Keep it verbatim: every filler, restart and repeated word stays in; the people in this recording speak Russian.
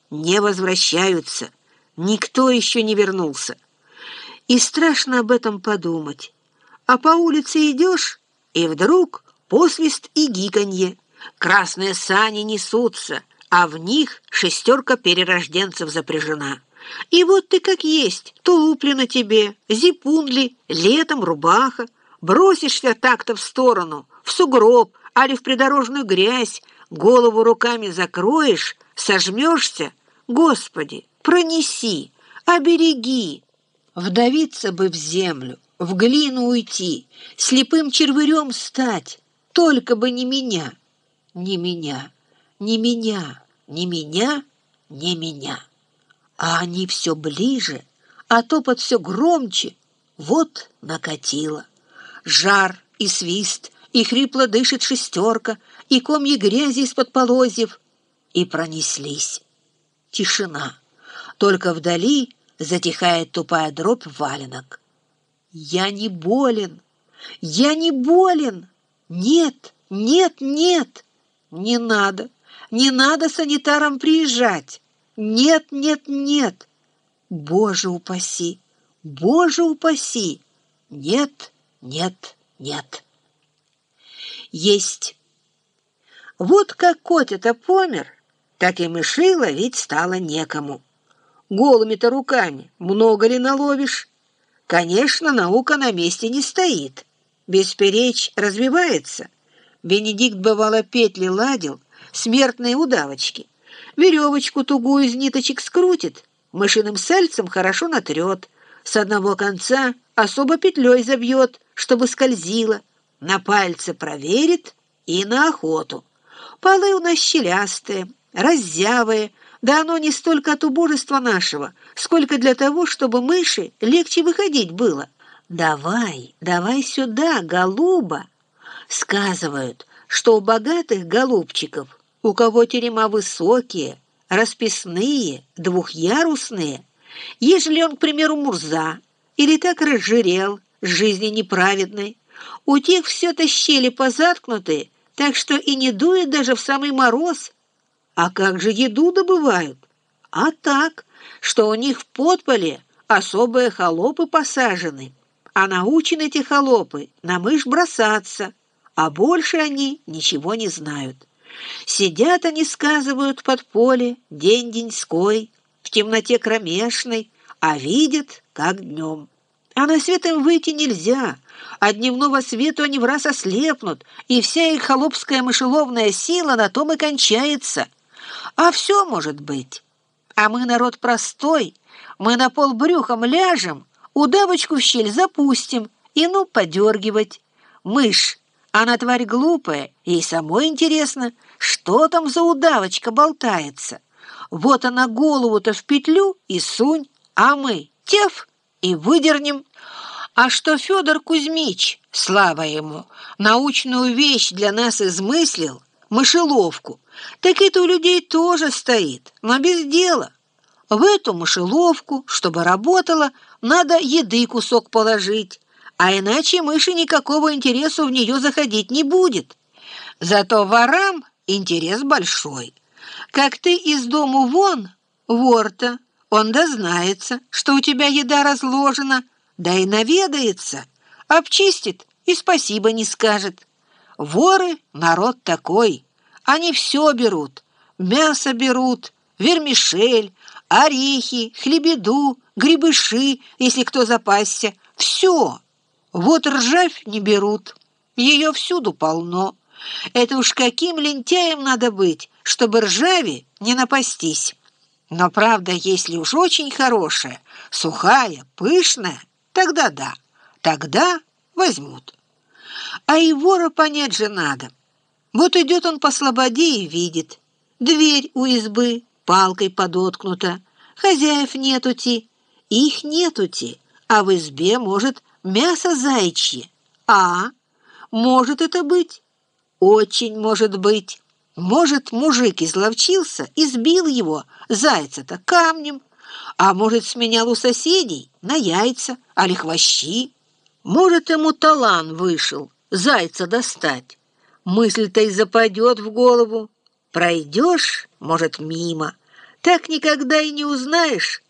не возвращаются. Никто еще не вернулся. И страшно об этом подумать. А по улице идешь, и вдруг посвист и гиканье. Красные сани несутся, а в них шестерка перерожденцев запряжена. И вот ты как есть, тулуп ли на тебе, зипун ли, летом рубаха, бросишься так-то в сторону, в сугроб, али в придорожную грязь, голову руками закроешь, сожмешься. Господи, пронеси, обереги. Вдавиться бы в землю, в глину уйти, слепым червырем стать, только бы не меня, не меня, не меня, не меня, не меня. А они все ближе, а топот все громче. Вот накатило. Жар и свист, и хрипло дышит шестерка, и комья грязи из-под полозьев. И пронеслись. Тишина. Только вдали затихает тупая дробь валенок. Я не болен. Я не болен. Нет, нет, нет. Не надо. Не надо санитарам приезжать. Нет, нет, нет. Боже упаси, Боже упаси. Нет, нет, нет. Есть. Вот как кот-то помер, так и мышей ловить стало некому. Голыми-то руками много ли наловишь? Конечно, наука на месте не стоит. Бесперечь развивается. Бенедикт, бывало, петли ладил, смертные удавочки. Веревочку тугую из ниточек скрутит, мышиным сальцем хорошо натрет, с одного конца особо петлей забьет, чтобы скользило, на пальце проверит и на охоту. Полы у нас щелястые, раззявые, да оно не столько от убожества нашего, сколько для того, чтобы мыши легче выходить было. Давай, давай сюда, голуба. Сказывают, что у богатых голубчиков, у кого терема высокие, расписные, двухъярусные, ежели он, к примеру, мурза, или так разжирел, с жизни неправедной, у тех все-то щели позаткнутые, так что и не дует даже в самый мороз. А как же еду добывают? А так, что у них в подполе особые холопы посажены, а научены эти холопы на мышь бросаться, а больше они ничего не знают. Сидят они, сказывают, под поле день-деньской, в темноте кромешной, а видят, как днем. А на свет им выйти нельзя, от дневного свету они враз ослепнут, и вся их холопская мышеловная сила на том и кончается. А все может быть. А мы народ простой, мы на пол брюхом ляжем, удавочку в щель запустим, и ну подергивать. Мышь, она тварь глупая, ей самой интересно, что там за удавочка болтается. Вот она голову-то в петлю и сунь, а мы теф и выдернем. А что Федор Кузьмич, слава ему, научную вещь для нас измыслил, мышеловку, так это у людей тоже стоит, но без дела. В эту мышеловку, чтобы работала, надо еды кусок положить, а иначе мыши никакого интереса в нее заходить не будет. Зато ворам интерес большой. Как ты из дому вон, вор-то, он дознается, что у тебя еда разложена, да и наведается, обчистит и спасибо не скажет. Воры — народ такой, они все берут, мясо берут, вермишель, орехи, хлебеду, грибыши, если кто запасся, все. Вот ржавь не берут, ее всюду полно. Это уж каким лентяем надо быть, чтобы ржави не напастись. Но правда, если уж очень хорошая, сухая, пышная, тогда да, тогда возьмут. А и вора понять же надо. Вот идет он по слободе и видит. Дверь у избы палкой подоткнута, хозяев нетути, их нетути, а в избе, может, мясо заячье. А, может это быть? Очень может быть. Может, мужик изловчился и сбил его, зайца-то, камнем, а может, сменял у соседей на яйца, али хвощи. Может, ему талан вышел зайца достать. Мысль-то и западет в голову. Пройдешь, может, мимо, Так никогда и не узнаешь,